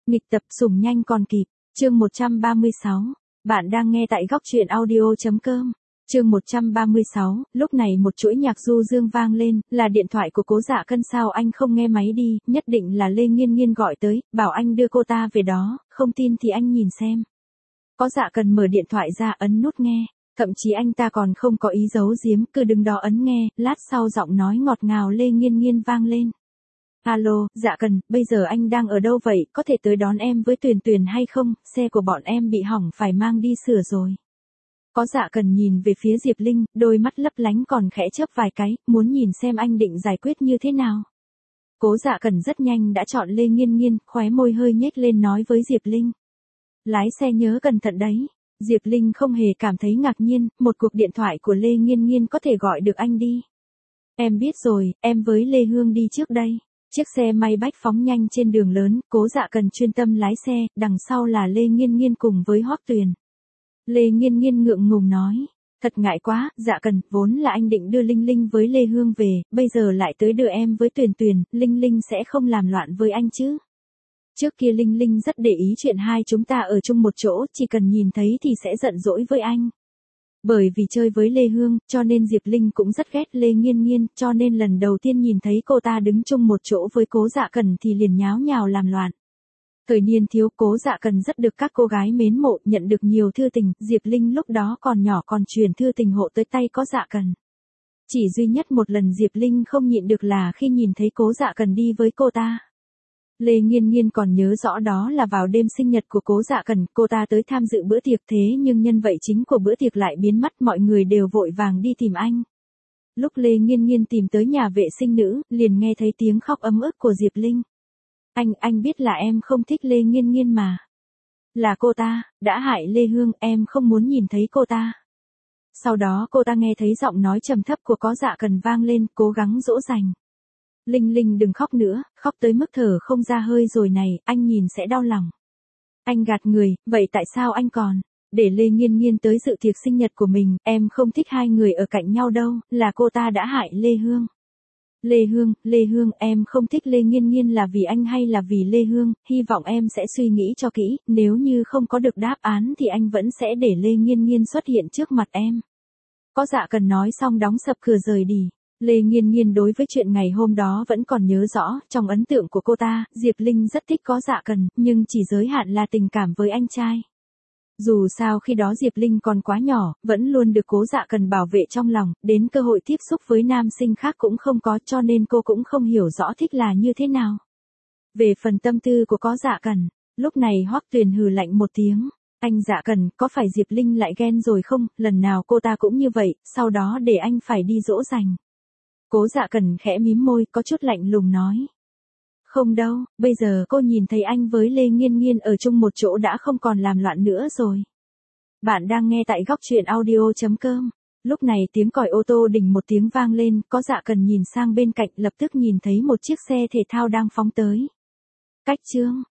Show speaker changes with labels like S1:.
S1: Nghịch tập sủng nhanh còn kịp, chương 136. Bạn đang nghe tại góc truyện audio.com. Chương 136, lúc này một chuỗi nhạc du dương vang lên, là điện thoại của Cố Dạ Cân. Sao anh không nghe máy đi, nhất định là Lê Nghiên Nghiên gọi tới, bảo anh đưa cô ta về đó, không tin thì anh nhìn xem. Có Dạ Cân mở điện thoại ra ấn nút nghe, thậm chí anh ta còn không có ý giấu giếm, cứ đứng đó ấn nghe, lát sau giọng nói ngọt ngào Lê Nghiên Nghiên vang lên. Alo, Dạ Cân, bây giờ anh đang ở đâu vậy, có thể tới đón em với Tuyền Tuyền hay không, xe của bọn em bị hỏng phải mang đi sửa rồi. Có Dạ Cân nhìn về phía Diệp Linh, đôi mắt lấp lánh còn khẽ chớp vài cái, muốn nhìn xem anh định giải quyết như thế nào. Cố Dạ Cân rất nhanh đã chọn Lê Nghiên Nghiên, khóe môi hơi nhếch lên nói với Diệp Linh. Lái xe nhớ cẩn thận đấy. Diệp Linh không hề cảm thấy ngạc nhiên, một cuộc điện thoại của Lê Nghiên Nghiên có thể gọi được anh đi. Em biết rồi, em với Lê Hương đi trước đây. Chiếc xe may bách phóng nhanh trên đường lớn, Cố Dạ Cân chuyên tâm lái xe, đằng sau là Lê Nghiên Nghiên cùng với Hoắc Tuyền. Lê Nghiên Nghiên ngượng ngùng nói, thật ngại quá, Dạ Cân, vốn là anh định đưa Linh Linh với Lê Hương về, bây giờ lại tới đưa em với Tuyền Tuyền, Linh Linh sẽ không làm loạn với anh chứ. Trước kia Linh Linh rất để ý chuyện hai chúng ta ở chung một chỗ, chỉ cần nhìn thấy thì sẽ giận dỗi với anh. Bởi vì chơi với Lê Hương, cho nên Diệp Linh cũng rất ghét Lê Nghiên Nghiên, cho nên lần đầu tiên nhìn thấy cô ta đứng chung một chỗ với Cố Dạ Cân thì liền nháo nhào làm loạn. Thời niên thiếu, Cố Dạ Cân rất được các cô gái mến mộ, nhận được nhiều thư tình, Diệp Linh lúc đó còn nhỏ còn truyền thư tình hộ tới tay Cố Dạ Cân. Chỉ duy nhất một lần Diệp Linh không nhịn được là khi nhìn thấy Cố Dạ Cân đi với cô ta. Lê Nghiên Nghiên còn nhớ rõ đó là vào đêm sinh nhật của Cố Dạ Cân, cô ta tới tham dự bữa tiệc, thế nhưng nhân vật chính của bữa tiệc lại biến mất, mọi người đều vội vàng đi tìm anh. Lúc Lê Nghiên Nghiên tìm tới nhà vệ sinh nữ, liền nghe thấy tiếng khóc ấm ức của Diệp Linh. Anh biết là em không thích Lê Nghiên Nghiên mà. Là cô ta, đã hại Lê Hương, em không muốn nhìn thấy cô ta. Sau đó cô ta nghe thấy giọng nói trầm thấp của Cố Dạ Cân vang lên, cố gắng dỗ dành. Linh Linh đừng khóc nữa, khóc tới mức thở không ra hơi rồi này, anh nhìn sẽ đau lòng. Anh gạt người, vậy tại sao anh còn để Lê Nghiên Nghiên tới dự tiệc sinh nhật của mình, em không thích hai người ở cạnh nhau đâu, là cô ta đã hại Lê Hương. Lê Hương, em không thích Lê Nghiên Nghiên là vì anh hay là vì Lê Hương, hy vọng em sẽ suy nghĩ cho kỹ, nếu như không có được đáp án thì anh vẫn sẽ để Lê Nghiên Nghiên xuất hiện trước mặt em. Cố Dạ Cân nói xong đóng sập cửa rời đi. Lê Nghiên Nghiên đối với chuyện ngày hôm đó vẫn còn nhớ rõ, trong ấn tượng của cô ta, Diệp Linh rất thích Cố Dạ Cân, nhưng chỉ giới hạn là tình cảm với anh trai. Dù sao khi đó Diệp Linh còn quá nhỏ, vẫn luôn được Cố Dạ Cân bảo vệ trong lòng, đến cơ hội tiếp xúc với nam sinh khác cũng không có, cho nên cô cũng không hiểu rõ thích là như thế nào. Về phần tâm tư của Cố Dạ Cân, lúc này Hoắc Tuyền hừ lạnh một tiếng. Anh Dạ Cân, có phải Diệp Linh lại ghen rồi không, lần nào cô ta cũng như vậy, sau đó để anh phải đi dỗ dành. Cố Dạ Cân khẽ mím môi, có chút lạnh lùng nói. Không đâu, bây giờ cô nhìn thấy anh với Lê Nghiên Nghiên ở chung một chỗ đã không còn làm loạn nữa rồi. Bạn đang nghe tại góc truyện audio.com. Lúc này tiếng còi ô tô đỉnh một tiếng vang lên, Cố Dạ Cân nhìn sang bên cạnh lập tức nhìn thấy một chiếc xe thể thao đang phóng tới. Cách chương.